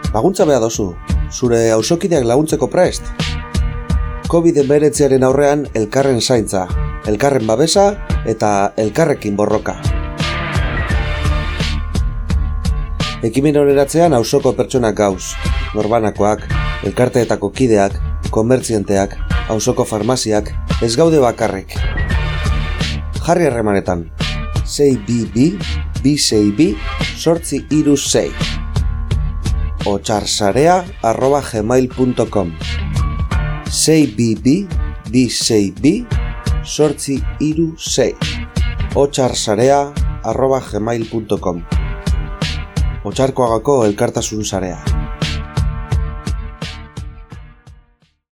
Laguntza behar dozu, zure auzokideak laguntzeko prest? COVID-19 aurrean elkarren zaintza, elkarren babesa eta elkarrekin borroka. Ekimen honeratzean auzoko pertsonak gauz, norbanakoak, elkarteetako kideak, komertzienteak, auzoko farmaziak, ez gaude bakarrik. Jarri harremanetan, 622-262-836 otsarsarea@gmail.com 622-262-836 otsarsarea@gmail.com Otsarkoagako elkartasun sarea.